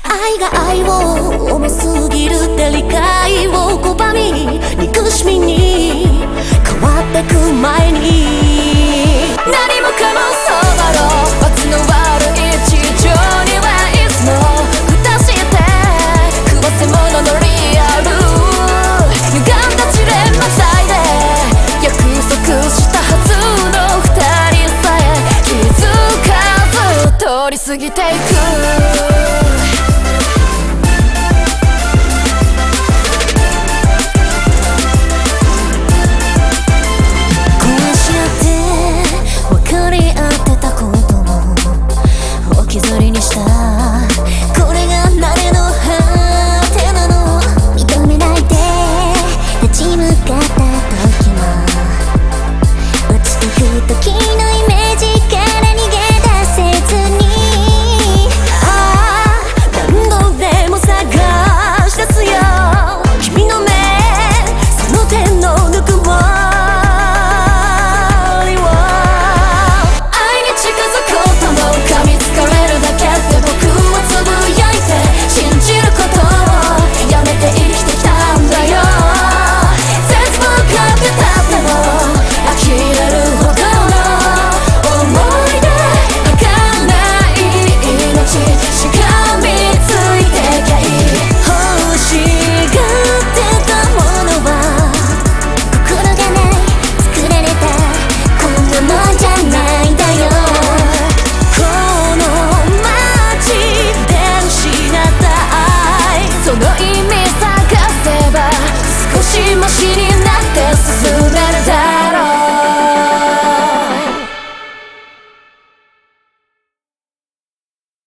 愛が愛を重すぎるって理解を拒み、憎しみに変わってく前に、何もかもそうだろう、罰の悪い地上にはいつも蓋して食わせ者のリアル、歪んだ地連またいで約束したはずの二人さえ気づかず通り過ぎていく。